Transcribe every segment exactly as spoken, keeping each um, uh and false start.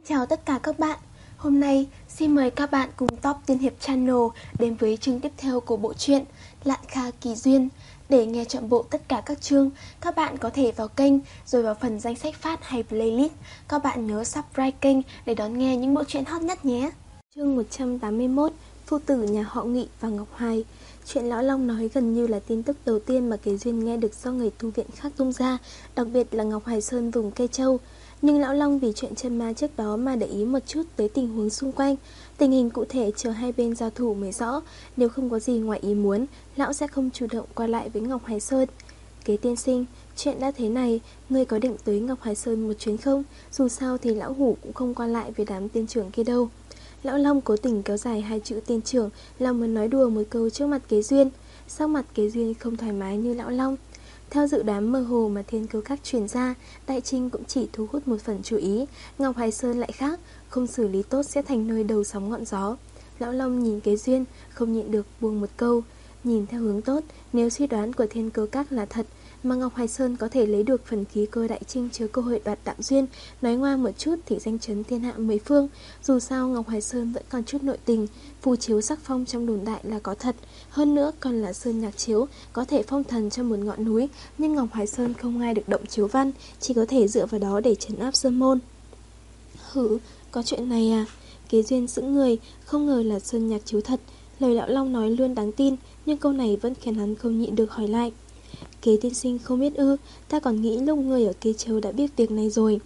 Chào tất cả các bạn. Hôm nay xin mời các bạn cùng Top Tiên Hiệp Channel đến với chương tiếp theo của bộ truyện Lạn Kha Kỳ Duyên. Để nghe trọn bộ tất cả các chương, các bạn có thể vào kênh rồi vào phần danh sách phát hay playlist. Các bạn nhớ subscribe kênh để đón nghe những bộ truyện hot nhất nhé. Chương một trăm tám mươi mốt, Phu tử nhà họ Nghị và Ngọc Hoài. Chuyện Lão Long nói gần như là tin tức đầu tiên mà Kế Duyên nghe được do người tu viện khác tung ra, đặc biệt là Ngọc Hoài Sơn vùng Cây Châu. Nhưng Lão Long vì chuyện chân ma trước đó mà để ý một chút tới tình huống xung quanh. Tình hình cụ thể chờ hai bên giao thủ mới rõ. Nếu không có gì ngoài ý muốn, Lão sẽ không chủ động qua lại với Ngọc Hoài Sơn. Kế tiên sinh, chuyện đã thế này, ngươi có định tới Ngọc Hoài Sơn một chuyến không? Dù sao thì Lão Hủ cũng không qua lại với đám tiên trưởng kia đâu. Lão Long cố tình kéo dài hai chữ tiên trưởng là muốn nói đùa một câu trước mặt Kế Duyên. Sau mặt Kế Duyên không thoải mái như Lão Long. Theo dự đoán mơ hồ mà Thiên Cơ Các truyền ra, Đại Trinh cũng chỉ thu hút một phần chú ý. Ngọc Hoài Sơn lại khác, không xử lý tốt sẽ thành nơi đầu sóng ngọn gió. Lão Long nhìn Kế Duyên, không nhịn được buông một câu. Nhìn theo hướng tốt, nếu suy đoán của Thiên Cơ Các là thật, mà Ngọc Hoài Sơn có thể lấy được phần khí cơ Đại Trinh chứa cơ hội đoạt Đạm Duyên, nói ngoa một chút thì danh chấn thiên hạ mười phương. Dù sao Ngọc Hoài Sơn vẫn còn chút nội tình, phù chiếu sắc phong trong đồn đại là có thật, hơn nữa còn là sơn nhạc chiếu, có thể phong thần cho một ngọn núi, nhưng Ngọc Hoài Sơn không ai được động chiếu văn, chỉ có thể dựa vào đó để trấn áp sơn môn. Hử, có chuyện này à? Kế Duyên sững người, không ngờ là sơn nhạc chiếu thật. Lời Lão Long nói luôn đáng tin, nhưng câu này vẫn khiến hắn không nhịn được hỏi lại. Kế tiên sinh không biết ư? Ta còn nghĩ lúc người ở Kế Châu đã biết việc này rồi.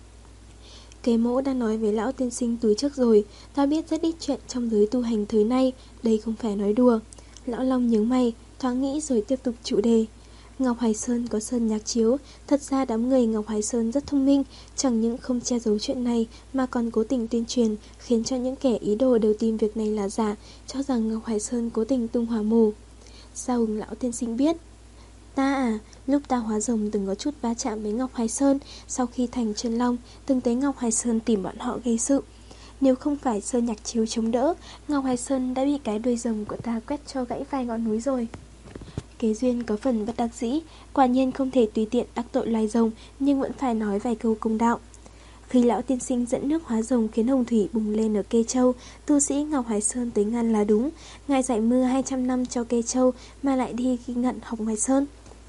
Kế mỗ đã nói với lão tiên sinh từ trước rồi. Ta biết rất ít chuyện trong giới tu hành thời nay, đây không phải nói đùa. Lão Long nhướng mày, thoáng nghĩ rồi tiếp tục chủ đề. Ngọc Hoài Sơn có sơn nhạc chiếu. Thật ra đám người Ngọc Hoài Sơn rất thông minh, chẳng những không che giấu chuyện này mà còn cố tình tuyên truyền, khiến cho những kẻ ý đồ đều tin việc này là giả, cho rằng Ngọc Hoài Sơn cố tình tung hỏa mù. Sao ứng lão tiên sinh biết? Ta à, lúc ta hóa rồng từng có chút va chạm với Ngọc Hoài Sơn. Sau khi thành Chân Long, từng tới Ngọc Hoài Sơn tìm bọn họ gây sự. Nếu không phải sơn nhạc chiếu chống đỡ, Ngọc Hoài Sơn đã bị cái đuôi rồng của ta quét cho gãy vài ngọn núi rồi. Kế Duyên có phần bất đắc dĩ, quả nhiên không thể tùy tiện đắc tội loài rồng, nhưng vẫn phải nói vài câu công đạo. Khi lão tiên sinh dẫn nước hóa rồng khiến hồng thủy bùng lên ở Kê Châu, tu sĩ Ngọc Hoài Sơn tới ngăn là đúng. Ngài dạy mưa hai trăm năm cho Kê Châu mà lại đi ghi ngận học Hoài Sơn.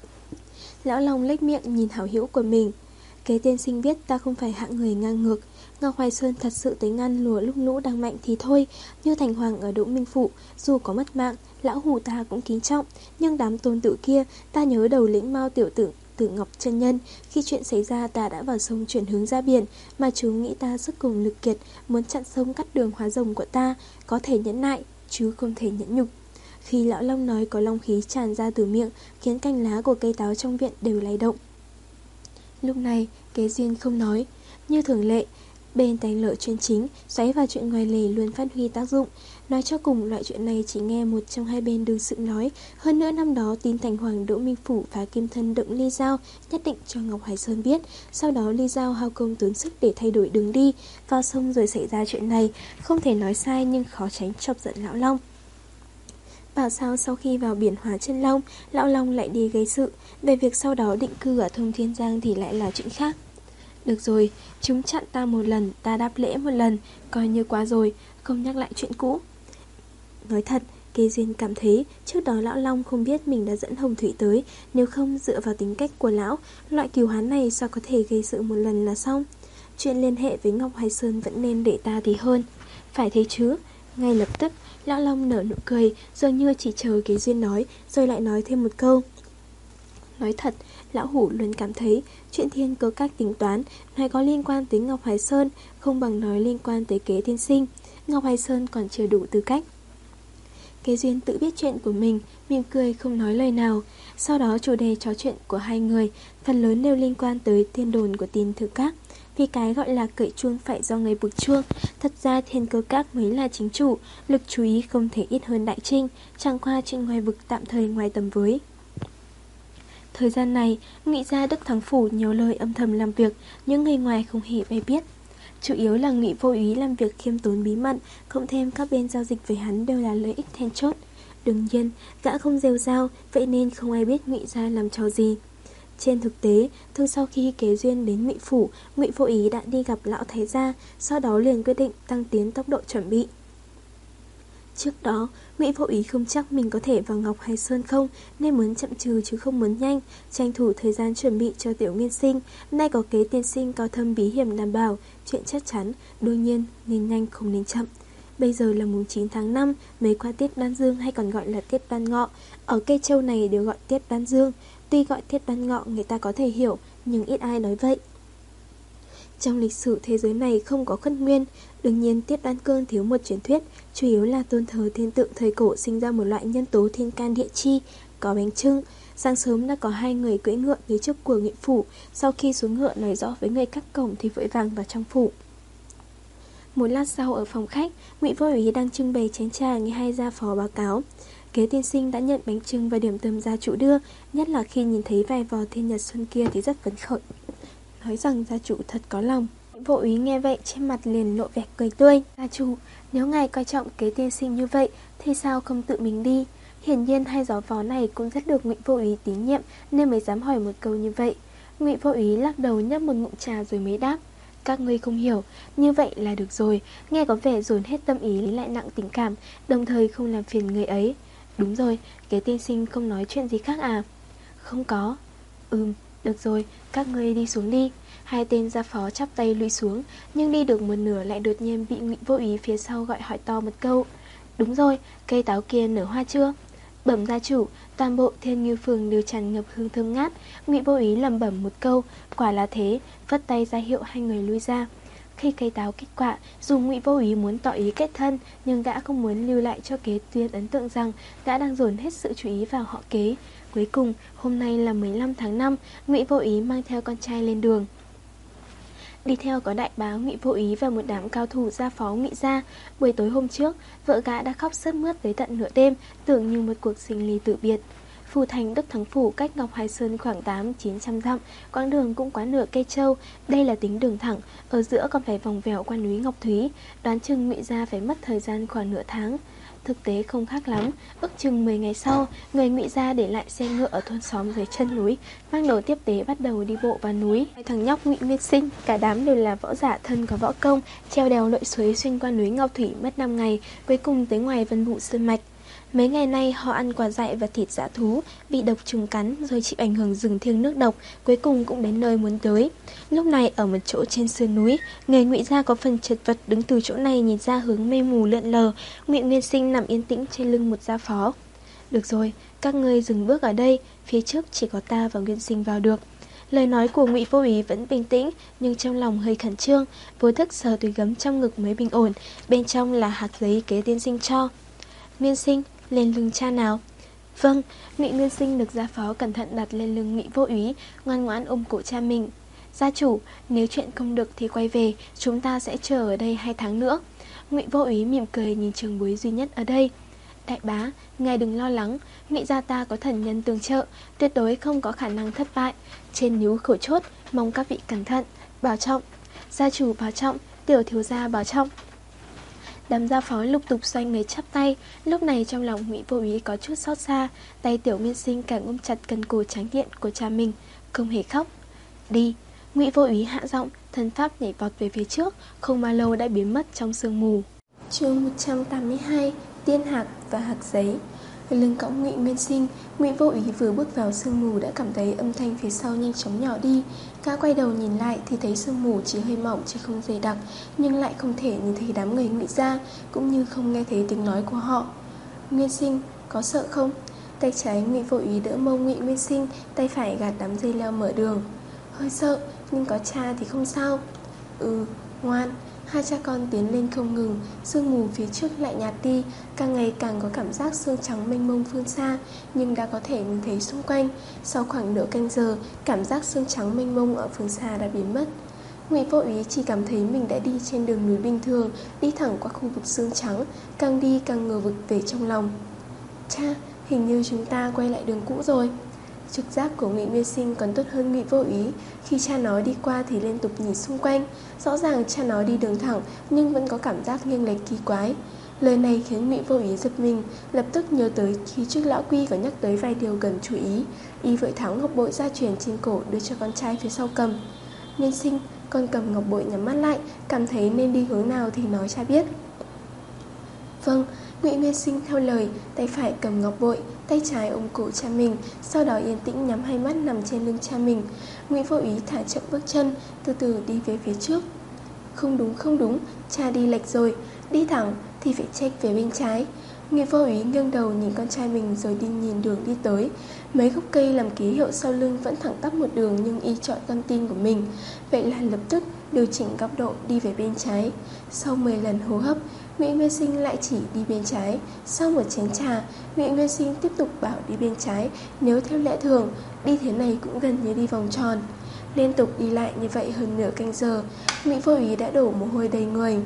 Lão Long lếch miệng nhìn hảo hữu của mình. Kế tiên sinh biết ta không phải hạng người ngang ngược. Ngọc Hoài Sơn thật sự tới ngăn lùa lúc lũ đang mạnh thì thôi. Như Thành Hoàng ở Đỗ Minh Phụ, dù có mất mạng, lão hủ ta cũng kính trọng. Nhưng đám tôn tử kia, ta nhớ đầu lĩnh Mao tiểu tử Tử Ngọc chân nhân. Khi chuyện xảy ra ta đã vào sông chuyển hướng ra biển, mà chú nghĩ ta sức cùng lực kiệt, muốn chặn sông cắt đường hóa rồng của ta. Có thể nhẫn nại, chứ không thể nhẫn nhục. Khi Lão Long nói có long khí tràn ra từ miệng, khiến cành lá của cây táo trong viện đều lay động. Lúc này Kế Duyên không nói. Như thường lệ, bên tay lợi chuyên chính, xoáy vào chuyện ngoài lề luôn phát huy tác dụng. Nói cho cùng, loại chuyện này chỉ nghe một trong hai bên đương sự nói. Hơn nữa năm đó tin Thành Hoàng Đỗ Minh Phủ và Kim Thân động Ly Giao, nhất định cho Ngọc Hoài Sơn biết. Sau đó Ly Giao hao công tốn sức để thay đổi đường đi, vào sông rồi xảy ra chuyện này. Không thể nói sai nhưng khó tránh chọc giận Lão Long. Bảo sao sau khi vào biển hóa Chân Long, Lão Long lại đi gây sự. Về việc sau đó định cư ở Thông Thiên Giang thì lại là chuyện khác. Được rồi, chúng chặn ta một lần, ta đáp lễ một lần, coi như quá rồi, không nhắc lại chuyện cũ. Nói thật, Kế Duyên cảm thấy trước đó Lão Long không biết mình đã dẫn Hồng Thủy tới. Nếu không dựa vào tính cách của Lão, loại kiều hán này sao có thể gây sự một lần là xong. Chuyện liên hệ với Ngọc Hoài Sơn vẫn nên để ta thì hơn. Phải thế chứ. Ngay lập tức Lão Long nở nụ cười, dường như chỉ chờ Kế Duyên nói, rồi lại nói thêm một câu. Nói thật, Lão Hủ luôn cảm thấy chuyện Thiên Cơ Các tính toán nói có liên quan tới Ngọc Hoài Sơn không bằng nói liên quan tới Kế tiên sinh. Ngọc Hoài Sơn còn chưa đủ tư cách. Kế Duyên tự biết chuyện của mình, mỉm cười không nói lời nào. Sau đó chủ đề trò chuyện của hai người phần lớn đều liên quan tới thiên đồn của Thiên Cơ Các. Vì cái gọi là cởi chuông phải do người buộc chuông. Thật ra Thiên Cơ Các mới là chính chủ, lực chú ý không thể ít hơn Đại Trinh, chẳng qua chuyện ngoài vực tạm thời ngoài tầm với. Thời gian này, Ngụy gia Đức Thắng Phủ nhiều lời âm thầm làm việc, những người ngoài không hề hay biết. Chủ yếu là Ngụy Vô Úy làm việc khiêm tốn bí mật, cộng thêm các bên giao dịch với hắn đều là lợi ích then chốt. Đương nhiên, gã không rêu rao, vậy nên không ai biết Ngụy gia làm trò gì. Trên thực tế, từ sau khi kế duyên đến Ngụy phủ, Ngụy Vô Ý đã đi gặp lão thái gia, sau đó liền quyết định tăng tiến tốc độ chuẩn bị. Trước đó, Ngụy Vô Ý không chắc mình có thể vào Ngọc Hải Sơn không, nên muốn chậm trừ chứ không muốn nhanh, tranh thủ thời gian chuẩn bị cho Tiểu Nguyên Sinh. Nay có kế tiên sinh cao thâm bí hiểm đảm bảo, chuyện chắc chắn, đương nhiên nên nhanh không nên chậm. Bây giờ là mùng chín tháng năm, mới qua tiết Đoan Dương hay còn gọi là tiết Đoan Ngọ. Ở Cây Châu này đều gọi tiết Đoan Dương. Tuy gọi tiết Đoan Ngọ người ta có thể hiểu, nhưng ít ai nói vậy. Trong lịch sử thế giới này không có khất nguyên. Đương nhiên Tiết Đoan Cương thiếu một truyền thuyết, chủ yếu là tôn thờ thiên tượng thời cổ sinh ra một loại nhân tố thiên can địa chi, có bánh trưng. Sáng sớm đã có hai người cưỡi ngựa tới trước của Ngụy phủ. Sau khi xuống ngựa nói rõ với người cắt cổng thì vội vàng vào trong phủ. Một lát sau ở phòng khách, Ngụy Vô Ý đang trưng bày chén trà nghe hai gia phó báo cáo. Kế tiên sinh đã nhận bánh trưng và điểm tâm gia chủ đưa, nhất là khi nhìn thấy vài vò thiên nhật xuân kia thì rất phấn khởi, nói rằng gia chủ thật có lòng. Vô Ý nghe vậy trên mặt liền lộ vẻ cười tươi. Gia chủ, nếu ngài coi trọng Kế tiên sinh như vậy thì sao không tự mình đi? Hiển nhiên hai gió phó này cũng rất được Ngụy Vô Ý tín nhiệm nên mới dám hỏi một câu như vậy. Ngụy Vô Ý lắc đầu nhấp một ngụm trà rồi mới đáp: các ngươi không hiểu, như vậy là được rồi. Nghe có vẻ dồn hết tâm ý lại nặng tình cảm, đồng thời không làm phiền người ấy. Đúng rồi, Kế tiên sinh không nói chuyện gì khác à? Không có. Ừm, được rồi, các ngươi đi xuống đi. Hai tên gia phó chắp tay lui xuống, nhưng đi được một nửa lại đột nhiên bị Ngụy Vô Ý phía sau gọi hỏi to một câu. Đúng rồi, cây táo kia nở hoa chưa? Bẩm gia chủ, toàn bộ Thiên Ngưu Phường đều tràn ngập hương thơm ngát. Ngụy Vô Ý lẩm bẩm một câu, quả là thế, vất tay ra hiệu hai người lui ra. Khi cây táo kết quả, dù Ngụy Vô Ý muốn tỏ ý kết thân, nhưng gã không muốn lưu lại cho Kế Tuyên ấn tượng rằng gã đang dồn hết sự chú ý vào họ Kế. Cuối cùng, hôm nay là mười lăm tháng năm, Ngụy Vô Ý mang theo con trai lên đường. Đi theo có đại bá Ngụy Vô Ý và một đám cao thủ gia phó Ngụy gia. Buổi tối hôm trước, vợ gã đã khóc sướt mướt tới tận nửa đêm, tưởng như một cuộc sinh ly tử biệt. Phủ thành Đức Thắng Phủ cách Ngọc Hải Sơn khoảng tám chín trăm dặm, quãng đường cũng quá nửa cây châu. Đây là tính đường thẳng, ở giữa còn phải vòng vèo qua núi Ngọc Thúy, đoán chừng Ngụy gia phải mất thời gian khoảng nửa tháng. Thực tế không khác lắm, ước chừng mười ngày sau, người Ngụy gia để lại xe ngựa ở thôn xóm dưới chân núi, mang đồ tiếp tế bắt đầu đi bộ vào núi. Hai thằng nhóc Ngụy Nguyên Sinh, cả đám đều là võ giả thân có võ công, treo đèo lội suối xuyên qua núi Ngọc Thủy mất năm ngày, cuối cùng tới ngoài Vân Vũ Sơn mạch. Mấy ngày nay họ ăn quả dại và thịt dã thú, bị độc trùng cắn rồi chịu ảnh hưởng rừng thiêng nước độc, cuối cùng cũng đến nơi muốn tới. Lúc này ở một chỗ trên sườn núi, người Ngụy gia có phần chật vật đứng từ chỗ này nhìn ra hướng mây mù lượn lờ. Ngụy Nguyên Sinh nằm yên tĩnh trên lưng một gia phó. Được rồi, các ngươi dừng bước ở đây, phía trước chỉ có ta và Nguyên Sinh vào được. Lời nói của Ngụy Vô Ý vẫn bình tĩnh, nhưng trong lòng hơi khẩn trương, vô thức sờ túi gấm trong ngực mới bình ổn. Bên trong là hạt giấy Kế tiên sinh cho. Nguyên Sinh, lên lưng cha nào. Vâng. Ngụy Nguyên Sinh được gia phó cẩn thận đặt lên lưng Ngụy Vô Ý, ngoan ngoãn ôm cổ cha mình. Gia chủ, nếu chuyện không được thì quay về, chúng ta sẽ chờ ở đây hai tháng nữa. Ngụy Vô Ý mỉm cười nhìn trường bối duy nhất ở đây. Đại bá, ngài đừng lo lắng, Ngụy gia ta có thần nhân tương trợ, tuyệt đối không có khả năng thất bại. Trên níu khẩu chốt, mong các vị cẩn thận, bảo trọng. Gia chủ bảo trọng, tiểu thiếu gia bảo trọng. Đám gia phó lục tục xoay người chắp tay. Lúc này trong lòng Ngụy Vô Ý có chút xót xa, tay Tiểu Nguyên Sinh càng ôm chặt cần cổ trắng kiện của cha mình, không hề khóc. Đi. Ngụy Vô Ý hạ giọng, thân pháp nhảy vọt về phía trước, không bao lâu đã biến mất trong sương mù. Chương một trăm tám mươi hai, Tiên hạc và hạc giấy. Lưng cõng Ngụy Nguyên Sinh, Ngụy Vô Ý vừa bước vào sương mù đã cảm thấy âm thanh phía sau nhanh chóng nhỏ đi. Gã quay đầu nhìn lại thì thấy sương mù chỉ hơi mỏng chứ không dày đặc, nhưng lại không thể nhìn thấy đám người Ngụy gia, cũng như không nghe thấy tiếng nói của họ. Nguyên Sinh, có sợ không? Tay trái Ngụy Vô Ý đỡ mông Ngụy Nguyên Sinh, tay phải gạt đám dây leo mở đường. Hơi sợ, nhưng có cha thì không sao. Ừ, ngoan. Hai cha con tiến lên không ngừng, sương mù phía trước lại nhạt đi, càng ngày càng có cảm giác sương trắng mênh mông phương xa, nhưng đã có thể nhìn thấy xung quanh. Sau khoảng nửa canh giờ, cảm giác sương trắng mênh mông ở phương xa đã biến mất. Ngụy Vô Ý chỉ cảm thấy mình đã đi trên đường núi bình thường, đi thẳng qua khu vực sương trắng, càng đi càng ngờ vực về trong lòng. Cha, hình như chúng ta quay lại đường cũ rồi. Trực giác của Ngụy Nguyên Sinh còn tốt hơn Ngụy Vô Ý. Khi cha nó đi qua thì liên tục nhìn xung quanh. Rõ ràng cha nó đi đường thẳng, nhưng vẫn có cảm giác nghiêng lệch kỳ quái. Lời này khiến Ngụy Vô Ý giật mình, lập tức nhớ tới khi trước lão Quy có nhắc tới vài điều cần chú ý. Y vội tháo ngọc bội ra truyền trên cổ đưa cho con trai phía sau cầm. Nguyên sinh, con cầm ngọc bội nhắm mắt lại, cảm thấy nên đi hướng nào thì nói cha biết. Vâng. Ngụy Nguyên Sinh theo lời, tay phải cầm ngọc bội, tay trái ôm cổ cha mình, sau đó yên tĩnh nhắm hai mắt nằm trên lưng cha mình. Ngụy Vô Ý thả chậm bước chân, từ từ đi về phía trước. Không đúng, không đúng, cha đi lệch rồi, đi thẳng thì phải chệch về bên trái. Ngụy Vô Ý nghiêng đầu nhìn con trai mình rồi đi nhìn đường đi tới. Mấy gốc cây làm ký hiệu sau lưng vẫn thẳng tắp một đường, nhưng y chọn con tim của mình, vậy là lập tức điều chỉnh góc độ đi về bên trái. Sau mười lần hô hấp, Ngụy Nguyên Sinh lại chỉ đi bên trái. Sau một chén trà, Ngụy Nguyên Sinh tiếp tục bảo đi bên trái. Nếu theo lẽ thường, đi thế này cũng gần như đi vòng tròn. Liên tục đi lại như vậy hơn nửa canh giờ, Ngụy Vô Ý đã đổ mồ hôi đầy người.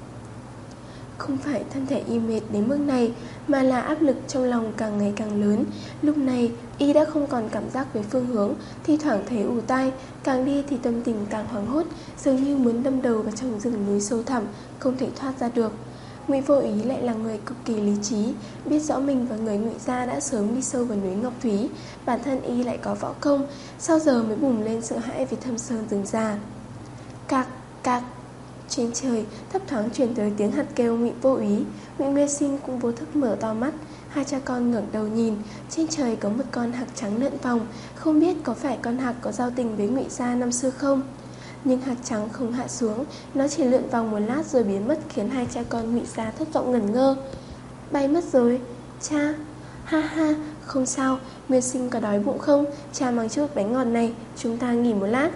Không phải thân thể y mệt đến mức này, mà là áp lực trong lòng càng ngày càng lớn. Lúc này y đã không còn cảm giác về phương hướng, thi thoảng thấy ù tai, càng đi thì tâm tình càng hoảng hốt, dường như muốn đâm đầu vào trong rừng núi sâu thẳm, không thể thoát ra được. Ngụy Vô Ý lại là người cực kỳ lý trí, biết rõ mình và người Ngụy gia đã sớm đi sâu vào núi Ngọc Thúy. Bản thân y lại có võ công, sao giờ mới bùng lên sợ hãi vì thâm sơn rừng già. Cạc, cạc. Trên trời thấp thoáng truyền tới tiếng hạt kêu Ngụy Vô Ý. Ngụy Nguyên Sinh cũng vô thức mở to mắt. Hai cha con ngẩng đầu nhìn. Trên trời có một con hạc trắng lượn vòng, không biết có phải con hạc có giao tình với Ngụy gia năm xưa không. Nhưng hạc trắng không hạ xuống, nó chỉ lượn vòng một lát rồi biến mất, khiến hai cha con Ngụy gia thất vọng ngẩn ngơ. Bay mất rồi. Cha. Ha ha, không sao. Nguyên Sinh có đói bụng không? Cha mang chút bánh ngọt này, chúng ta nghỉ một lát.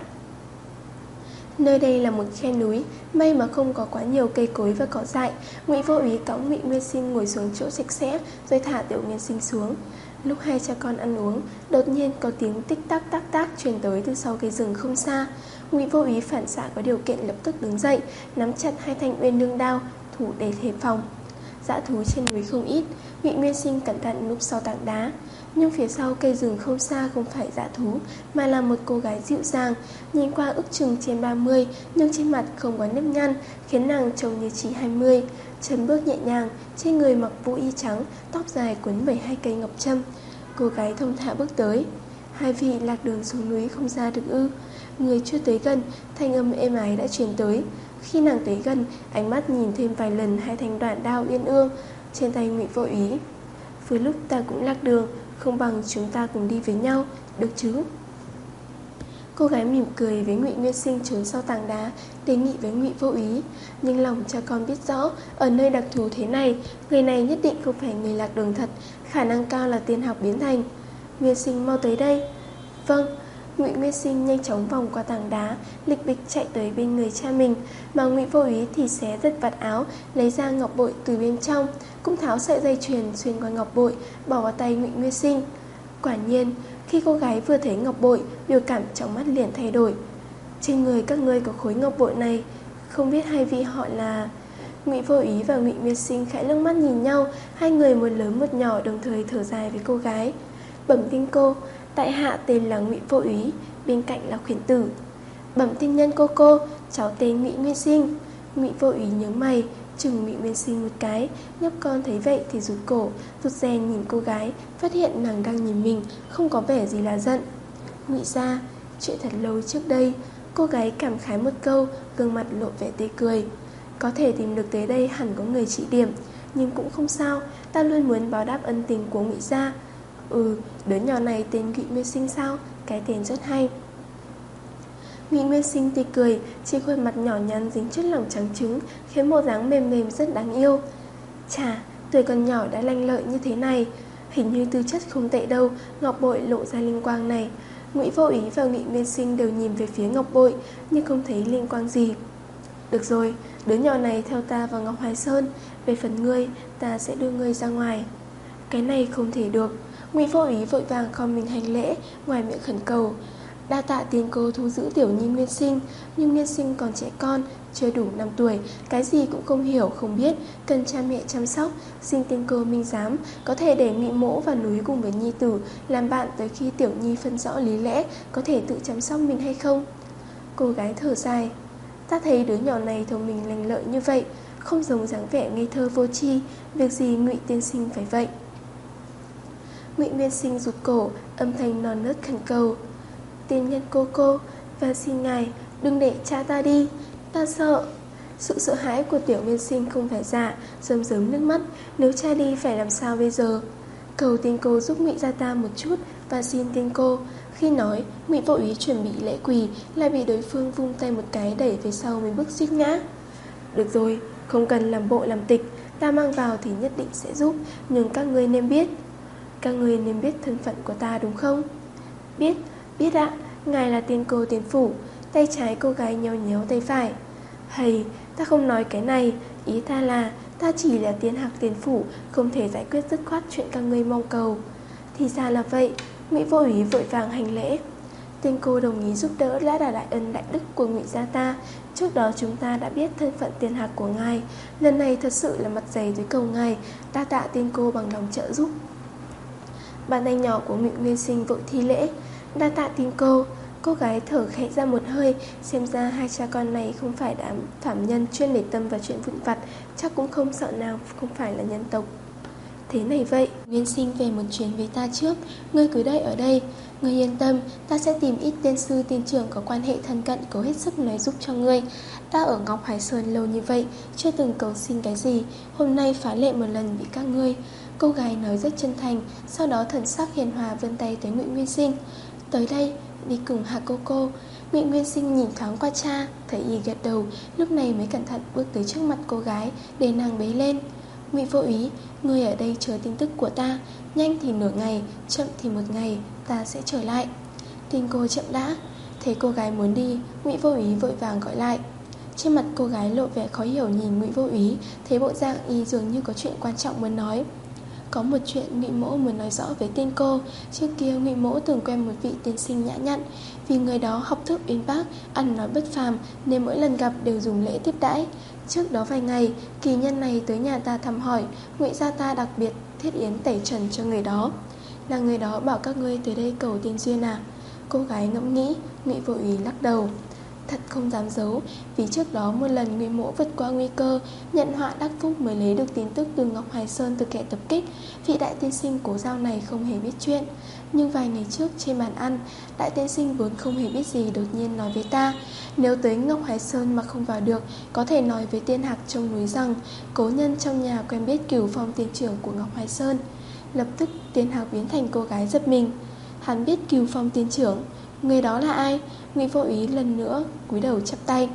Nơi đây là một khe núi, may mà không có quá nhiều cây cối và cỏ dại. Ngụy Vô Ý cõng Ngụy Nguyên Sinh ngồi xuống chỗ sạch sẽ, rồi thả Tiểu Nguyên Sinh xuống. Lúc hai cha con ăn uống, đột nhiên có tiếng tích tắc tác tác truyền tới từ sau cây rừng không xa. Ngụy Vô Ý phản xạ có điều kiện lập tức đứng dậy, nắm chặt hai thanh uyên lương đao, thủ để đề phòng. Dã thú trên núi không ít, Ngụy Nguyên Sinh cẩn thận núp sau tảng đá. Nhưng phía sau cây rừng không xa không phải dã thú, mà là một cô gái dịu dàng, nhìn qua ước chừng trên ba mươi, nhưng trên mặt không có nếp nhăn, khiến nàng trông như chỉ hai mươi. Chân bước nhẹ nhàng, trên người mặc vũ y trắng, tóc dài quấn bởi hai cây ngọc trâm. Cô gái thông thả bước tới. Hai vị lạc đường xuống núi không ra được ư? Người chưa tới gần, thanh âm êm ái đã truyền tới. Khi nàng tới gần, ánh mắt nhìn thêm vài lần hai thanh đoạn đao uyên ương trên tay Ngụy Vô Ý. Vừa lúc ta cũng lạc đường, không bằng chúng ta cùng đi với nhau, được chứ? Cô gái mỉm cười với Ngụy Nguyên Sinh trốn sau tảng đá, đề nghị với Ngụy Vô Ý. Nhưng lòng cha con biết rõ, ở nơi đặc thù thế này, người này nhất định không phải người lạc đường thật, khả năng cao là tiên học biến thành. Nguyên Sinh mau tới đây. Vâng. Ngụy Nguyên Sinh nhanh chóng vòng qua tảng đá, lịch bịch chạy tới bên người cha mình, mà Ngụy Vô Ý thì xé giật vạt áo, lấy ra ngọc bội từ bên trong, cũng tháo sợi dây chuyền xuyên qua ngọc bội, bỏ vào tay Ngụy Nguyên Sinh. Quả nhiên, khi cô gái vừa thấy ngọc bội, biểu cảm trong mắt liền thay đổi. Trên người các ngươi có khối ngọc bội này, không biết hai vị họ là... Ngụy Vô Ý và Ngụy Nguyên Sinh khẽ liếc mắt nhìn nhau, hai người một lớn một nhỏ đồng thời thở dài với cô gái. Bẩm tiên cô, tại hạ tên là Ngụy Vô Ý, bên cạnh là khuyển tử. Bẩm tiên nhân cô cô, cháu tên Ngụy Nguyên Sinh. Ngụy Vô Ý nhớ mày, chừng Ngụy Nguyên Sinh một cái. Nhóc con thấy vậy thì rụt cổ, rụt rè nhìn cô gái, phát hiện nàng đang nhìn mình, không có vẻ gì là giận. Ngụy gia, chuyện thật lâu trước đây. Cô gái cảm khái một câu, gương mặt lộ vẻ tươi cười. Có thể tìm được tới đây hẳn có người chỉ điểm, nhưng cũng không sao, ta luôn muốn báo đáp ân tình của Ngụy gia. Ừ, đứa nhỏ này tên Ngụy Nguyên Sinh sao? Cái tên rất hay. Ngụy Nguyên Sinh tươi cười, chỉ khuôn mặt nhỏ nhắn dính chút lòng trắng trứng, khiến bộ dáng mềm mềm rất đáng yêu. Chà, tuổi còn nhỏ đã lanh lợi như thế này, hình như tư chất không tệ đâu. Ngọc bội lộ ra linh quang này. Ngụy Vô Ý và Ngụy Nguyên Sinh đều nhìn về phía ngọc bội, nhưng không thấy linh quang gì. Được rồi, đứa nhỏ này theo ta vào Ngọc Hoài Sơn. Về phần ngươi, ta sẽ đưa ngươi ra ngoài. Cái này không thể được. Ngụy Vô Ý vội vàng khom mình hành lễ, ngoài miệng khẩn cầu. Đa tạ tiên cô thu giữ tiểu nhi Nguyên Sinh, nhưng Nguyên Sinh còn trẻ con, chưa đủ năm tuổi, cái gì cũng không hiểu không biết, cần cha mẹ chăm sóc. Xin tiên cô minh giám, có thể để Ngụy mỗ vào núi cùng với nhi tử, làm bạn tới khi tiểu nhi phân rõ lý lẽ, có thể tự chăm sóc mình hay không? Cô gái thở dài. Ta thấy đứa nhỏ này thông minh lanh lợi như vậy, không giống dáng vẻ ngây thơ vô tri. Việc gì Ngụy tiên sinh phải vậy? Ngụy Nguyên Sinh rụt cổ, âm thanh non nớt khẩn cầu: Tiên nhân cô cô, và xin ngài đừng để cha ta đi, ta sợ. Sự sợ hãi của Tiểu Nguyên Sinh không phải giả, rơm rớm nước mắt. Nếu cha đi phải làm sao bây giờ? Cầu tiên cô giúp Ngụy gia ta một chút, và xin tiên cô. Khi nói, Ngụy Vô Ý chuẩn bị lễ quỳ, lại bị đối phương vung tay một cái đẩy về sau mấy bước suýt ngã. Được rồi, không cần làm bộ làm tịch, ta mang vào thì nhất định sẽ giúp, nhưng các ngươi nên biết. Các ngươi nên biết thân phận của ta đúng không? Biết, biết ạ, ngài là tiên cô tiên phủ. Tay trái cô gái nhéo nhéo tay phải. Hay, ta không nói cái này, ý ta là ta chỉ là tiên hạc tiên phủ, không thể giải quyết dứt khoát chuyện các ngươi mong cầu. Thì ra là vậy. Ngụy Vô Ý vội vàng hành lễ. Tiên cô đồng ý giúp đỡ đã là đại ân đại đức của Ngụy gia ta. Trước đó chúng ta đã biết thân phận tiên hạc của ngài, lần này thật sự là mặt dày dưới cầu ngài, đa tạ tiên cô bằng lòng trợ giúp. Bàn tay nhỏ của Ngụy Nguyên Sinh vội thi lễ. Đa tạ tiên cô. Cô gái thở khẽ ra một hơi. Xem ra hai cha con này không phải đám phạm nhân chuyên để tâm vào chuyện vụn vặt, chắc cũng không sợ nào không phải là nhân tộc. Thế này vậy, Nguyên Sinh về một chuyến với ta trước, ngươi cứ đợi ở đây. Ngươi yên tâm, ta sẽ tìm ít tiên sư tiên trưởng có quan hệ thân cận, cố hết sức nói giúp cho ngươi. Ta ở Ngọc Hải Sơn lâu như vậy, chưa từng cầu xin cái gì, hôm nay phá lệ một lần vì các ngươi. Cô gái nói rất chân thành, sau đó thần sắc hiền hòa vươn tay tới Ngụy Nguyên Sinh. Tới đây, đi cùng Hà cô cô. Ngụy Nguyên Sinh nhìn thoáng qua cha, thấy y gật đầu, lúc này mới cẩn thận bước tới trước mặt cô gái để nàng bế lên. Ngụy Vô Ý, ngươi ở đây chờ tin tức của ta, nhanh thì nửa ngày, chậm thì một ngày, ta sẽ trở lại. Tin cô chậm đã. Thấy cô gái muốn đi, Ngụy Vô Ý vội vàng gọi lại. Trên mặt cô gái lộ vẻ khó hiểu nhìn Ngụy Vô Ý, thấy bộ dạng y dường như có chuyện quan trọng muốn nói. Có một chuyện Ngụy Mỗ muốn nói rõ với tiên cô. Trước kia Ngụy Mỗ từng quen một vị tiên sinh nhã nhặn, vì người đó học thức uyên bác, ăn nói bất phàm, nên mỗi lần gặp đều dùng lễ tiếp đãi. Trước đó vài ngày, kỳ nhân này tới nhà ta thăm hỏi, Ngụy gia ta đặc biệt thiết yến tẩy trần cho người đó. Là người đó bảo các ngươi tới đây cầu tiên duyên à? Cô gái ngẫm nghĩ. Ngụy Vô Ý lắc đầu. Thật không dám giấu, vì trước đó một lần Ngụy Mỗ vượt qua nguy cơ, nhận họa đắc phúc mới lấy được tin tức từ Ngọc Hải Sơn từ kẻ tập kích. Vị đại tiên sinh cố giao này không hề biết chuyện. Nhưng vài ngày trước trên bàn ăn, đại tiên sinh vốn không hề biết gì đột nhiên nói với ta, nếu tới Ngọc Hải Sơn mà không vào được, có thể nói với tiên hạc trong núi rằng cố nhân trong nhà quen biết Cửu Phong tiên trưởng của Ngọc Hải Sơn. Lập tức tiên hạc biến thành cô gái giật mình. Hắn biết Cửu Phong tiên trưởng? Người đó là ai? Ngụy Vô Ý lần nữa cúi đầu chắp tay.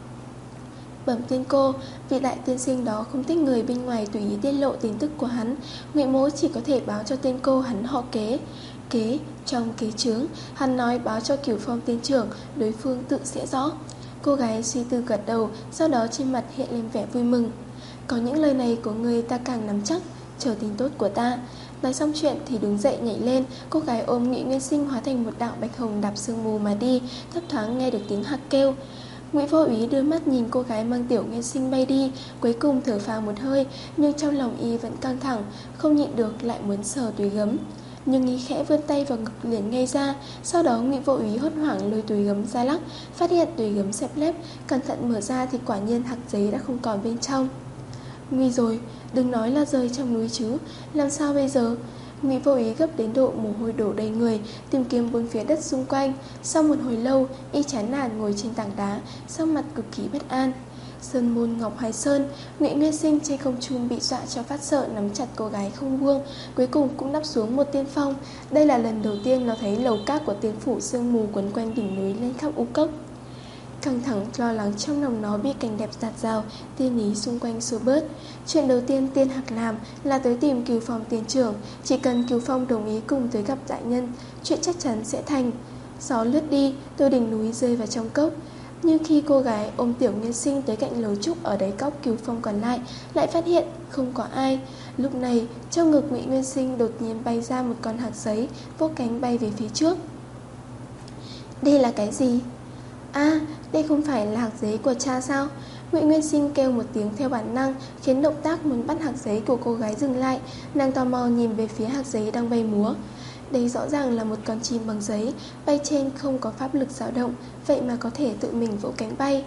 Bẩm tiên cô, vị đại tiên sinh đó không thích người bên ngoài tùy ý tiết lộ tin tức của hắn. Ngụy Mỗ chỉ có thể báo cho tiên cô hắn họ Kế. Kế, trong kế chướng, hắn nói báo cho Cửu Phong tiên trưởng, đối phương tự sẽ rõ. Cô gái suy tư gật đầu, sau đó trên mặt hiện lên vẻ vui mừng. Có những lời này của người ta càng nắm chắc, chờ tin tốt của ta. Nói xong chuyện thì đứng dậy nhảy lên. Cô gái ôm Ngụy Nguyên Sinh hóa thành một đạo bạch hồng đạp sương mù mà đi. Thấp thoáng nghe được tiếng hạc kêu. Ngụy Vô Ý đưa mắt nhìn cô gái mang Tiểu Nguyên Sinh bay đi, cuối cùng thở phào một hơi, nhưng trong lòng y vẫn căng thẳng, không nhịn được lại muốn sờ túi gấm. Nhưng y khẽ vươn tay vào ngực liền ngay ra. Sau đó Ngụy Vô Ý hốt hoảng lôi túi gấm ra lắc, phát hiện túi gấm xẹp lép, cẩn thận mở ra thì quả nhiên hạc giấy đã không còn bên trong. Nguy rồi, đừng nói là rơi trong núi chứ, làm sao bây giờ? Ngụy Vô Ý gấp đến độ mồ hôi đổ đầy người, tìm kiếm bốn phía đất xung quanh. Sau một hồi lâu, y chán nản ngồi trên tảng đá, sắc mặt cực kỳ bất an. Sơn môn Ngọc Hải Sơn, Ngụy Nguyên Sinh trên không trung bị dọa cho phát sợ, nắm chặt cô gái không buông, cuối cùng cũng đắp xuống một tiên phong. Đây là lần đầu tiên nó thấy lầu cát của tiên phủ sương mù quấn quanh đỉnh núi lên khắp u cốc. Căng thẳng lo lắng trong lòng nó bị cảnh đẹp dạt dào, tiên ý xung quanh xua bớt. Chuyện đầu tiên tiên hạc làm là tới tìm Cửu Phong tiên trưởng. Chỉ cần Cửu Phong đồng ý cùng tới gặp đại nhân, chuyện chắc chắn sẽ thành. Gió lướt đi, từ đỉnh núi rơi vào trong cốc. Nhưng khi cô gái ôm Tiểu Nguyên Sinh tới cạnh lầu trúc ở đáy cốc Cửu Phong còn lại, lại phát hiện không có ai. Lúc này trong ngực Ngụy Nguyên Sinh đột nhiên bay ra một con hạc giấy, vỗ cánh bay về phía trước. Đây là cái gì? À, đây không phải là hạc giấy của cha sao? Ngụy Nguyên Sinh kêu một tiếng theo bản năng, khiến động tác muốn bắt hạc giấy của cô gái dừng lại. Nàng tò mò nhìn về phía hạc giấy đang bay múa. Đây rõ ràng là một con chim bằng giấy, bay trên không có pháp lực dao động, vậy mà có thể tự mình vỗ cánh bay.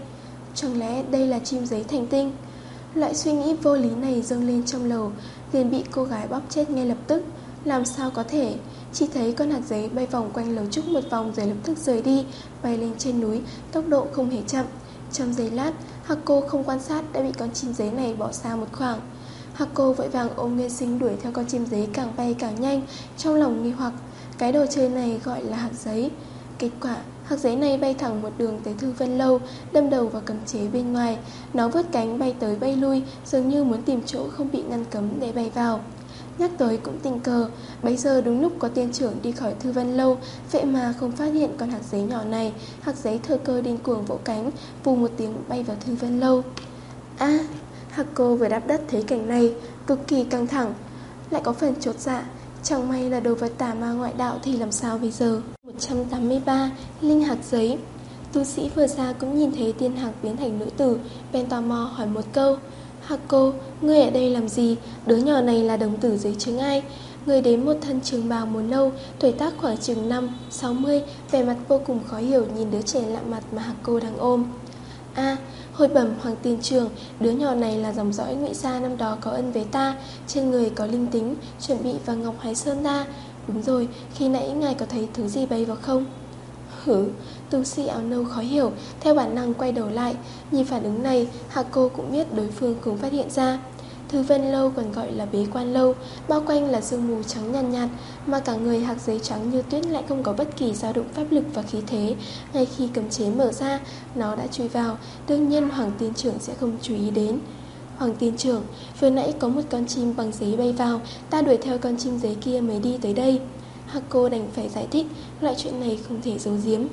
Chẳng lẽ đây là chim giấy thành tinh? Loại suy nghĩ vô lý này dâng lên trong đầu, liền bị cô gái bóp chết ngay lập tức. Làm sao có thể? Chỉ thấy con hạt giấy bay vòng quanh lầu trúc một vòng rồi lập tức rời đi, bay lên trên núi, tốc độ không hề chậm. Trong giây lát, Hako không quan sát đã bị con chim giấy này bỏ xa một khoảng. Hako vội vàng ôm Nguyên Sinh đuổi theo con chim giấy càng bay càng nhanh, trong lòng nghi hoặc, cái đồ chơi này gọi là hạt giấy. Kết quả, hạt giấy này bay thẳng một đường tới Thư Vân Lâu, đâm đầu vào cấm chế bên ngoài. Nó vớt cánh bay tới bay lui, dường như muốn tìm chỗ không bị ngăn cấm để bay vào. Nhắc tới cũng tình cờ, bấy giờ đúng lúc có tiên trưởng đi khỏi Thư Vân Lâu, vậy mà không phát hiện con hạt giấy nhỏ này. Hạt giấy thời cơ điên cuồng vỗ cánh, vù một tiếng bay vào Thư Vân Lâu. A, à, Hako vừa đáp đất thấy cảnh này, cực kỳ căng thẳng, lại có phần chột dạ. Chẳng may là đồ vật tà ma ngoại đạo thì làm sao bây giờ? Một trăm tám mươi ba. Linh hạt giấy. Tu sĩ vừa ra cũng nhìn thấy tiên hạc biến thành nữ tử, bèn tò mò hỏi một câu: Hako, ngươi ở đây làm gì? Đứa nhỏ này là đồng tử dưới trướng ai? Người đến một thân trường bào màu nâu, tuổi tác khoảng chừng năm, sáu mươi, vẻ mặt vô cùng khó hiểu nhìn đứa trẻ lạ mặt mà Hako đang ôm. A, à, hồi bẩm Hoàng Tiên Trường, đứa nhỏ này là dòng dõi Ngụy gia năm đó có ân với ta, trên người có linh tính, chuẩn bị vào Ngọc Hải Sơn ta. Đúng rồi, khi nãy ngài có thấy thứ gì bay vào không? Hử, tu sĩ áo nâu khó hiểu, theo bản năng quay đầu lại. Nhìn phản ứng này, Hako cũng biết đối phương không phát hiện ra. Thư Vân Lâu còn gọi là Bế Quan Lâu, bao quanh là sương mù trắng nhàn nhạt, nhạt, mà cả người hạt giấy trắng như tuyết lại không có bất kỳ dao động pháp lực và khí thế. Ngay khi cấm chế mở ra, nó đã chui vào, đương nhiên Hoàng Tiên Trưởng sẽ không chú ý đến. Hoàng Tiên Trưởng, vừa nãy có một con chim bằng giấy bay vào, ta đuổi theo con chim giấy kia mới đi tới đây. Hako đành phải giải thích, loại chuyện này không thể giấu giếm.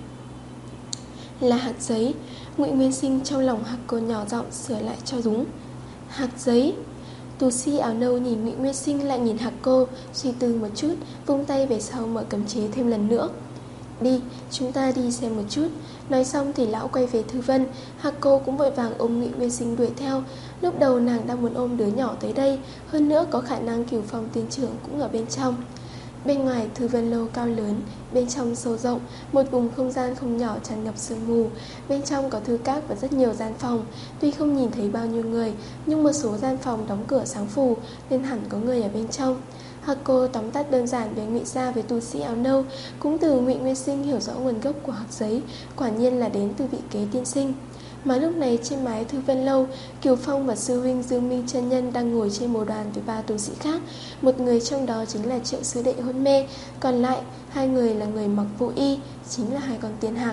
Là hạt giấy. Ngụy Nguyên Sinh trong lòng Hako nhỏ giọng sửa lại cho đúng. Hạt giấy. Tu sĩ áo nâu nhìn Ngụy Nguyên Sinh lại nhìn Hako, suy tư một chút, vung tay về sau mở cấm chế thêm lần nữa. Đi, chúng ta đi xem một chút. Nói xong thì lão quay về Thư Vân. Hako cũng vội vàng ôm Ngụy Nguyên Sinh đuổi theo. Lúc đầu nàng đang muốn ôm đứa nhỏ tới đây, hơn nữa có khả năng Cửu Phong Tiên Trưởng cũng ở bên trong. Bên ngoài Thư Vân Lâu cao lớn, bên trong sâu rộng, một vùng không gian không nhỏ tràn ngập sương mù. Bên trong có thư các và rất nhiều gian phòng. Tuy không nhìn thấy bao nhiêu người, nhưng một số gian phòng đóng cửa sáng phù, nên hẳn có người ở bên trong. Hako tóm tắt đơn giản về Ngụy gia với tu sĩ áo nâu, cũng từ Ngụy Nguyên Sinh hiểu rõ nguồn gốc của hạt giấy, quả nhiên là đến từ vị kế tiên sinh. Mà lúc này trên mái Thư Vân Lâu, Kiều Phong và sư huynh Dương Minh chân nhân đang ngồi trên bồ đoàn với ba tu sĩ khác. Một người trong đó chính là Triệu sư đệ hôn mê, còn lại hai người là người mặc vô y, chính là hai con tiên hạc.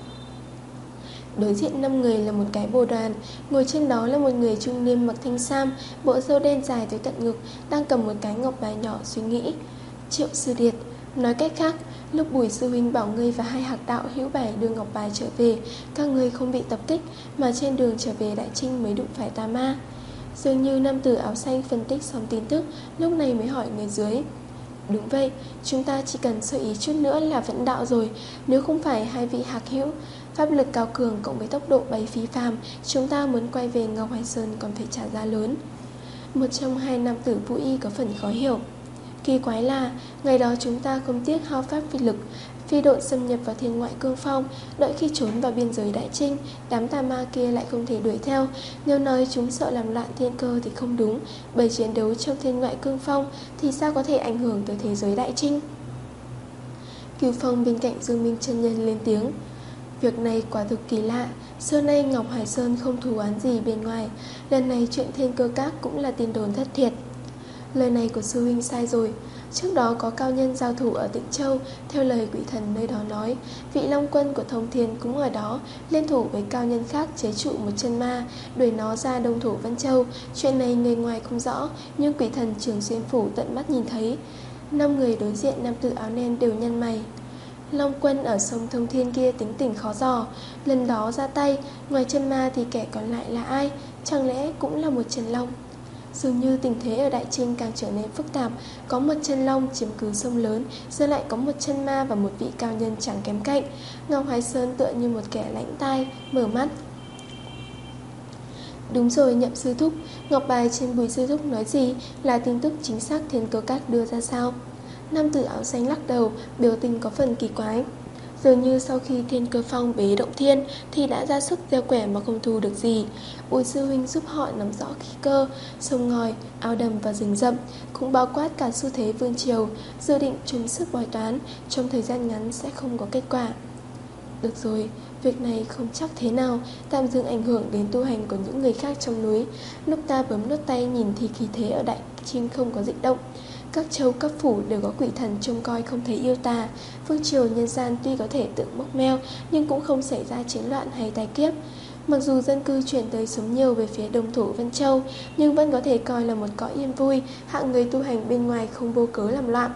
Đối diện năm người là một cái bồ đoàn, ngồi trên đó là một người trung niên mặc thanh sam, bộ râu đen dài tới tận ngực, đang cầm một cái ngọc bài nhỏ suy nghĩ. Triệu sư điệt. Nói cách khác, lúc Bùi sư huynh bảo ngươi và hai hạc đạo hữu bảy đưa ngọc bài trở về, các ngươi không bị tập kích, mà trên đường trở về Đại Trinh mới đụng phải tà ma. Dường như nam tử áo xanh phân tích xong tin tức, lúc này mới hỏi người dưới. Đúng vậy, chúng ta chỉ cần sơ ý chút nữa là vẫn đạo rồi. Nếu không phải hai vị hạc hữu pháp lực cao cường cộng với tốc độ bay phi phàm, chúng ta muốn quay về Ngọc Hải Sơn còn phải trả giá lớn. Một trong hai nam tử vũ y có phần khó hiểu. Kỳ quái là ngày đó chúng ta không tiếc hao pháp phi lực, phi đội xâm nhập vào thiên ngoại cương phong. Đợi khi trốn vào biên giới Đại Trinh, đám tà ma kia lại không thể đuổi theo. Nếu nói chúng sợ làm loạn thiên cơ thì không đúng, bởi chiến đấu trong thiên ngoại cương phong thì sao có thể ảnh hưởng tới thế giới Đại Trinh. Cửu Phong bên cạnh Dương Minh chân nhân lên tiếng. Việc này quả thực kỳ lạ. Xưa nay Ngọc Hải Sơn không thù oán gì bên ngoài, lần này chuyện thiên cơ các cũng là tin đồn thất thiệt. Lời này của sư huynh sai rồi. Trước đó có cao nhân giao thủ ở Tịnh Châu, theo lời quỷ thần nơi đó nói, vị long quân của Thông Thiên cũng ở đó, liên thủ với cao nhân khác chế trụ một chân ma, đuổi nó ra đông thủ Vân Châu. Chuyện này người ngoài không rõ, nhưng quỷ thần Trường Xuyên Phủ tận mắt nhìn thấy. Năm người đối diện nam tử áo đen đều nhăn mày. Long quân ở sông Thông Thiên kia tính tình khó dò, lần đó ra tay, ngoài chân ma thì kẻ còn lại là ai? Chẳng lẽ cũng là một chân long? Dường như tình thế ở Đại Trinh càng trở nên phức tạp. Có một chân long chiếm cứ sông lớn, giờ lại có một chân ma và một vị cao nhân chẳng kém cạnh. Ngọc Hải Sơn tựa như một kẻ lãnh tai, mở mắt. Đúng rồi Nhậm sư thúc, ngọc bài trên Bùi sư thúc nói gì, là tin tức chính xác thiên cơ các đưa ra sao? Nam tử áo xanh lắc đầu, biểu tình có phần kỳ quái. Dường như sau khi Thiên Cơ Phong bế động thiên thì đã ra sức gieo quẻ mà không thu được gì. Bùi sư huynh giúp họ nắm rõ khí cơ, sông ngòi, ao đầm và rừng rậm, cũng bao quát cả xu thế vương triều, dự định chung sức bói toán, trong thời gian ngắn sẽ không có kết quả. Được rồi, việc này không chắc thế nào, tạm dừng ảnh hưởng đến tu hành của những người khác trong núi. Lúc ta bấm nút tay nhìn thì khí thế ở Đại Trinh không có dịch động. Các châu các phủ đều có quỷ thần trông coi không thấy yêu tà. Vương triều nhân gian tuy có thể tự mốc meo, nhưng cũng không xảy ra chiến loạn hay tai kiếp. Mặc dù dân cư chuyển tới sống nhiều về phía đông thổ Vân Châu, nhưng vẫn có thể coi là một cõi yên vui, hạng người tu hành bên ngoài không vô cớ làm loạn.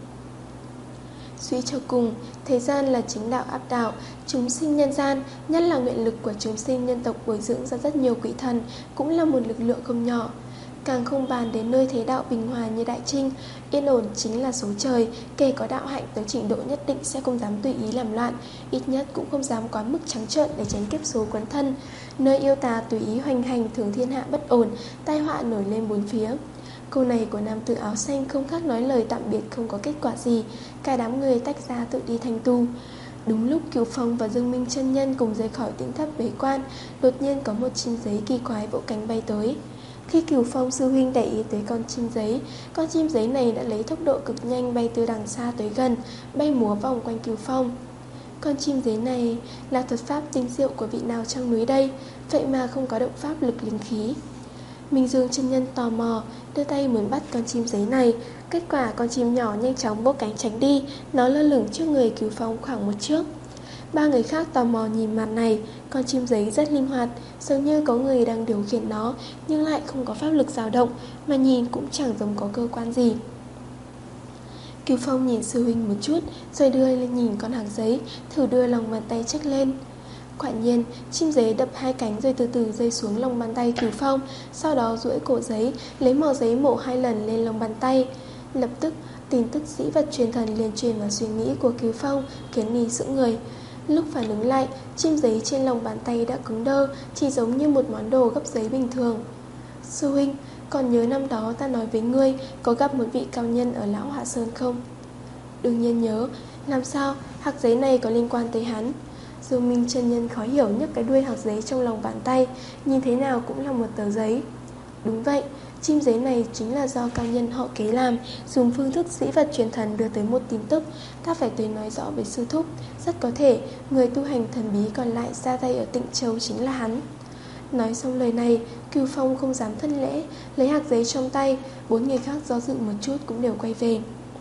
Suy cho cùng, thế gian là chính đạo áp đảo, chúng sinh nhân gian, nhất là nguyện lực của chúng sinh nhân tộc bồi dưỡng ra rất nhiều quỷ thần, cũng là một lực lượng không nhỏ. Càng không bàn đến nơi thế đạo bình hòa như Đại Trinh, yên ổn chính là số trời, kẻ có đạo hạnh tới trình độ nhất định sẽ không dám tùy ý làm loạn, ít nhất cũng không dám quá mức trắng trợn để tránh kiếp số quấn thân. Nơi yêu tà tùy ý hoành hành thường thiên hạ bất ổn, tai họa nổi lên bốn phía. Câu này của nam tử áo xanh không khác nói lời tạm biệt không có kết quả gì. Cả đám người tách ra tự đi thành tu. Đúng lúc Cửu Phong và Dương Minh chân nhân cùng rời khỏi Tĩnh Thất bế quan, đột nhiên có một chim giấy kỳ quái vỗ cánh bay tới. Khi Cửu Phong sư huynh để ý tới con chim giấy, con chim giấy này đã lấy tốc độ cực nhanh bay từ đằng xa tới gần, bay múa vòng quanh Cửu Phong. Con chim giấy này là thuật pháp tinh diệu của vị nào trong núi đây, vậy mà không có động pháp lực linh khí. Minh Dương chân nhân tò mò, đưa tay muốn bắt con chim giấy này. Kết quả con chim nhỏ nhanh chóng bốc cánh tránh đi, nó lơ lửng trước người Cửu Phong khoảng một trước. Ba người khác tò mò nhìn màn này. Con chim giấy rất linh hoạt, dường như có người đang điều khiển nó, nhưng lại không có pháp lực dao động, mà nhìn cũng chẳng giống có cơ quan gì. Cửu Phong nhìn sư huynh một chút, rồi đưa lên nhìn con hạc giấy, thử đưa lòng bàn tay chếch lên. Quả nhiên, chim giấy đập hai cánh rồi từ từ rơi xuống lòng bàn tay Cửu Phong, sau đó duỗi cổ giấy, lấy mỏ giấy mổ hai lần lên lòng bàn tay. Lập tức, tin tức dĩ vật truyền thần liền truyền vào suy nghĩ của Cửu Phong, khiến y sững người. Lúc phản ứng lại, chim giấy trên lòng bàn tay đã cứng đơ, chỉ giống như một món đồ gấp giấy bình thường. Sư huynh, còn nhớ năm đó ta nói với ngươi có gặp một vị cao nhân ở Lão Hạ Sơn không? Đương nhiên nhớ, làm sao hạc giấy này có liên quan tới hắn? Dương Minh chân nhân khó hiểu nhấc cái đuôi hạc giấy trong lòng bàn tay, nhìn thế nào cũng là một tờ giấy. Đúng vậy, chim giấy này chính là do cao nhân họ Kế làm, dùng phương thức dĩ vật truyền thần đưa tới một tin tức. Ta phải tới nói rõ với sư thúc, rất có thể người tu hành thần bí còn lại ra tay ở Tịnh Châu chính là hắn. Nói xong lời này, Cửu Phong không dám thân lễ, lấy hạc giấy trong tay. Bốn người khác do dự một chút cũng đều quay về.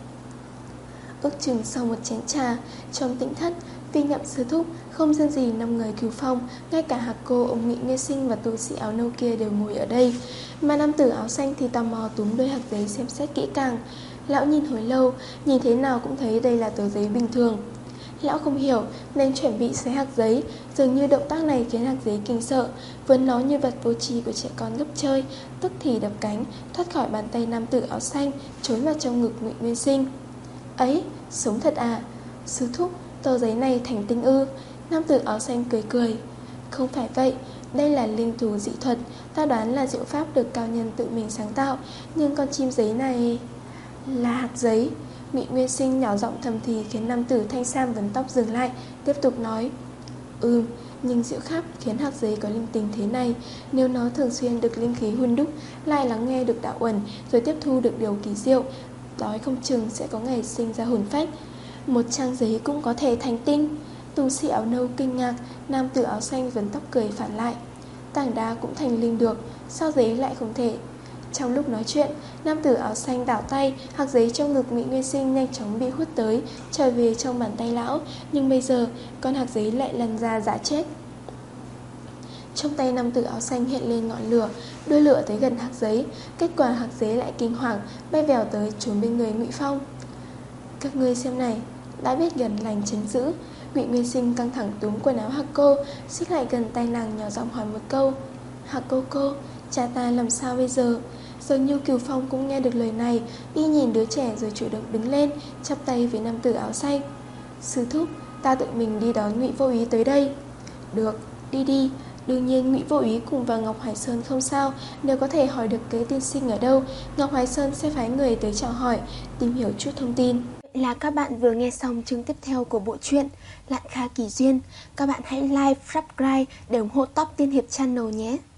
Ước chừng sau một chén trà, trong Tĩnh Thất, vì nhậm sư thúc, không riêng gì năm người Cửu Phong, ngay cả Hạc Cô, ông Nghị Nguyên Sinh và tu sĩ áo nâu kia đều ngồi ở đây. Mà nam tử áo xanh thì tò mò túm đôi hạc giấy xem xét kỹ càng. Lão nhìn hồi lâu, nhìn thế nào cũng thấy đây là tờ giấy bình thường. Lão không hiểu nên chuẩn bị xé hạc giấy, dường như động tác này khiến hạc giấy kinh sợ, vươn nó như vật vô tri của trẻ con lúc chơi, tức thì đập cánh, thoát khỏi bàn tay nam tử áo xanh, trốn vào trong ngực Ngụy Nguyên Sinh. Ấy, sống thật à? Sư thúc, tờ giấy này thành tinh ư? Nam tử áo xanh cười cười. Không phải vậy, đây là linh thú dị thuật, ta đoán là diệu pháp được cao nhân tự mình sáng tạo, nhưng con chim giấy này là hạt giấy. Ngụy Nguyên Sinh nhỏ giọng thầm thì khiến nam tử thanh sam vấn tóc dừng lại, tiếp tục nói. Ừ, nhưng diệu pháp khiến hạt giấy có linh tính thế này, nếu nó thường xuyên được linh khí hun đúc, lại lắng nghe được đạo uẩn, rồi tiếp thu được điều kỳ diệu, đói không chừng sẽ có ngày sinh ra hồn phách. Một trang giấy cũng có thể thành tinh. Tu sĩ áo nâu kinh ngạc, nam tử áo xanh vấn tóc cười phản lại. Tảng đá cũng thành linh được, sao giấy lại không thể? Trong lúc nói chuyện, nam tử áo xanh đảo tay, hạc giấy trong ngực Ngụy Nguyên Sinh nhanh chóng bị hút tới, trở về trong bàn tay lão. Nhưng bây giờ, con hạc giấy lại lăn ra dã chết. Trong tay nam tử áo xanh hiện lên ngọn lửa, đuôi lửa tới gần hạc giấy. Kết quả hạc giấy lại kinh hoàng, bay vèo tới trốn bên người Ngụy Phong. Các ngươi xem này, đã biết gần lành chấn giữ. Ngụy Nguyên Sinh căng thẳng túm quần áo Hạc Cô, xích lại gần tay nàng nhỏ giọng hỏi một câu. Hạc cô cô, cha ta làm sao bây giờ? Dường như Cửu Phong cũng nghe được lời này, y nhìn đứa trẻ rồi chủ động đứng lên, chắp tay với nam tử áo xanh. Sư thúc, ta tự mình đi đón Ngụy Vô Ý tới đây. Được, đi đi. Đương nhiên Ngụy Vô Ý cùng vào Ngọc Hải Sơn không sao, nếu có thể hỏi được kế tiên sinh ở đâu, Ngọc Hải Sơn sẽ phái người tới chào hỏi, tìm hiểu chút thông tin. là các bạn vừa nghe xong chương tiếp theo của bộ truyện Lạn Kha Kỳ Duyên. Các bạn hãy like, subscribe để ủng hộ Top Tiên Hiệp Channel nhé.